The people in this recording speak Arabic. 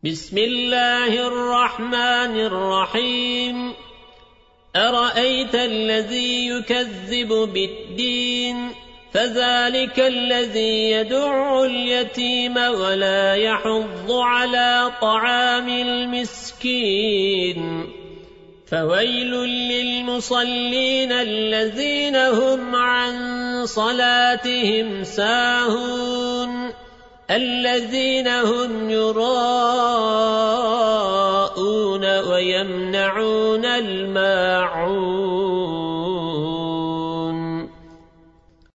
بسم الله الرحمن الرحيم. أرأيت الذي يكذب بالدين فذلك الذي يدع اليتيم ولا يحض على طعام المسكين فويل للمصلين الذين هم عن صلاتهم ساهون الذين هم يراءون